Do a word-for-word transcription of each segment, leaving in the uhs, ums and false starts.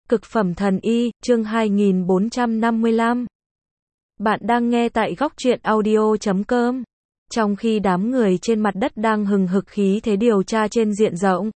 Cực phẩm thần y, chương hai nghìn bốn trăm năm mươi lăm. Bạn đang nghe tại góc truyện audio chấm com. Trong khi đám người trên mặt đất đang hừng hực khí thế điều tra trên diện rộng.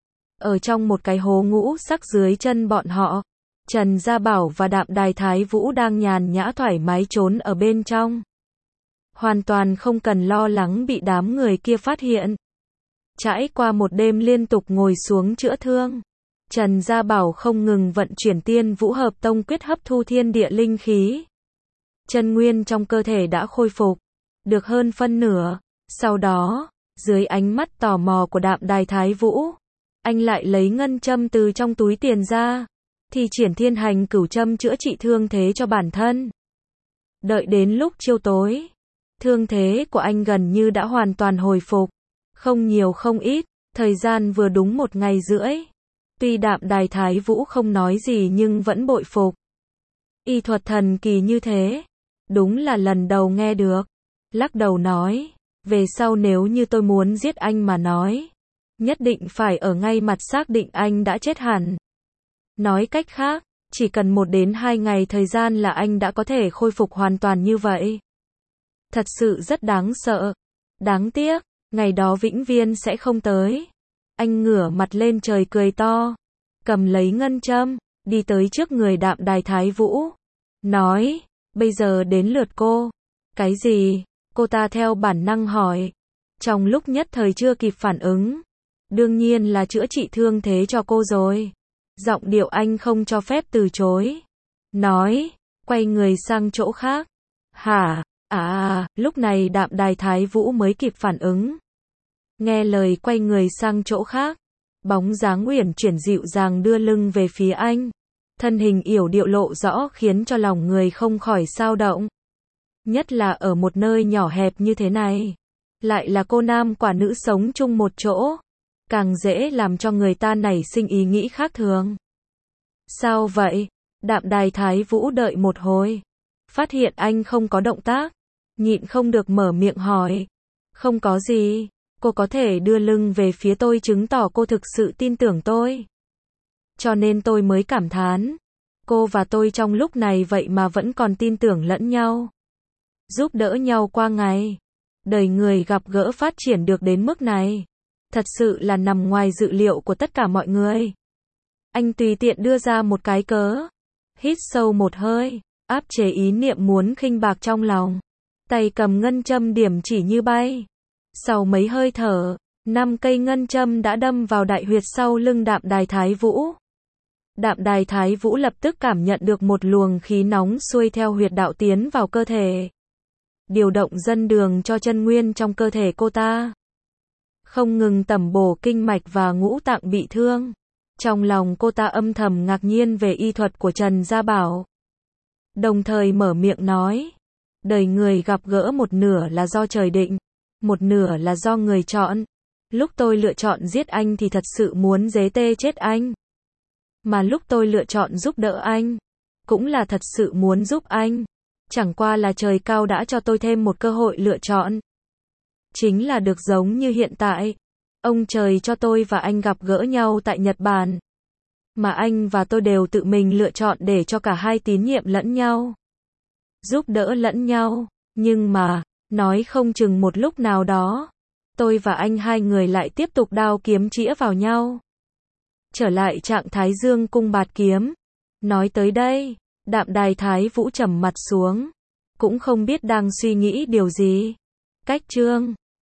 Ở trong một cái hố ngũ sắc dưới chân bọn họ, Trần Gia Bảo và Đạm Đài Thái Vũ đang nhàn nhã thoải mái trốn ở bên trong. Hoàn toàn không cần lo lắng bị đám người kia phát hiện. Trải qua một đêm liên tục ngồi xuống chữa thương, Trần Gia Bảo không ngừng vận chuyển Tiên Vũ Hợp Tông quyết hấp thu thiên địa linh khí. Chân nguyên trong cơ thể đã khôi phục được hơn phân nửa. Sau đó, dưới ánh mắt tò mò của Đạm Đài Thái Vũ, anh lại lấy ngân châm từ trong túi tiền ra, thì triển thiên hành cửu châm chữa trị thương thế cho bản thân. Đợi đến lúc chiều tối, thương thế của anh gần như đã hoàn toàn hồi phục, không nhiều không ít, thời gian vừa đúng một ngày rưỡi. Tuy Đạm Đài Thái Vũ không nói gì nhưng vẫn bội phục. Y thuật thần kỳ như thế, đúng là lần đầu nghe được. Lắc đầu nói, về sau nếu như tôi muốn giết anh mà nói, nhất định phải ở ngay mặt xác định anh đã chết hẳn. Nói cách khác, chỉ cần một đến hai ngày thời gian là anh đã có thể khôi phục hoàn toàn như vậy. Thật sự rất đáng sợ. Đáng tiếc, ngày đó vĩnh viễn sẽ không tới. Anh ngửa mặt lên trời cười to, cầm lấy ngân châm, đi tới trước người Đạm Đài Thái Vũ. Nói, bây giờ đến lượt cô. Cái gì? Cô ta theo bản năng hỏi. Trong lúc nhất thời chưa kịp phản ứng. Đương nhiên là chữa trị thương thế cho cô rồi. Giọng điệu anh không cho phép từ chối. Nói, quay người sang chỗ khác. Hả? À, lúc này Đạm Đài Thái Vũ mới kịp phản ứng. Nghe lời quay người sang chỗ khác, bóng dáng uyển chuyển dịu dàng đưa lưng về phía anh. Thân hình yểu điệu lộ rõ khiến cho lòng người không khỏi xao động. Nhất là ở một nơi nhỏ hẹp như thế này. Lại là cô nam quả nữ sống chung một chỗ. Càng dễ làm cho người ta nảy sinh ý nghĩ khác thường. Sao vậy? Đạm Đài Thái Vũ đợi một hồi. Phát hiện anh không có động tác. Nhịn không được mở miệng hỏi. Không có gì. Cô có thể đưa lưng về phía tôi chứng tỏ cô thực sự tin tưởng tôi. Cho nên tôi mới cảm thán. Cô và tôi trong lúc này vậy mà vẫn còn tin tưởng lẫn nhau. Giúp đỡ nhau qua ngày. Đời người gặp gỡ phát triển được đến mức này. Thật sự là nằm ngoài dự liệu của tất cả mọi người. Anh tùy tiện đưa ra một cái cớ. Hít sâu một hơi. Áp chế ý niệm muốn khinh bạc trong lòng. Tay cầm ngân châm điểm chỉ như bay. Sau mấy hơi thở, năm cây ngân châm đã đâm vào đại huyệt sau lưng Đạm Đài Thái Vũ. Đạm Đài Thái Vũ lập tức cảm nhận được một luồng khí nóng xuôi theo huyệt đạo tiến vào cơ thể. Điều động dân đường cho chân nguyên trong cơ thể cô ta. Không ngừng tẩm bổ kinh mạch và ngũ tạng bị thương. Trong lòng cô ta âm thầm ngạc nhiên về y thuật của Trần Gia Bảo. Đồng thời mở miệng nói, đời người gặp gỡ một nửa là do trời định. Một nửa là do người chọn. Lúc tôi lựa chọn giết anh thì thật sự muốn dế tê chết anh. Mà lúc tôi lựa chọn giúp đỡ anh, cũng là thật sự muốn giúp anh. Chẳng qua là trời cao đã cho tôi thêm một cơ hội lựa chọn. Chính là được giống như hiện tại. Ông trời cho tôi và anh gặp gỡ nhau tại Nhật Bản. Mà anh và tôi đều tự mình lựa chọn để cho cả hai tín nhiệm lẫn nhau. Giúp đỡ lẫn nhau. Nhưng mà, nói không chừng một lúc nào đó, tôi và anh hai người lại tiếp tục đao kiếm chĩa vào nhau. Trở lại trạng thái dương cung bạt kiếm. Nói tới đây, Đạm Đài Thái Vũ trầm mặt xuống. Cũng không biết đang suy nghĩ điều gì. Cách chương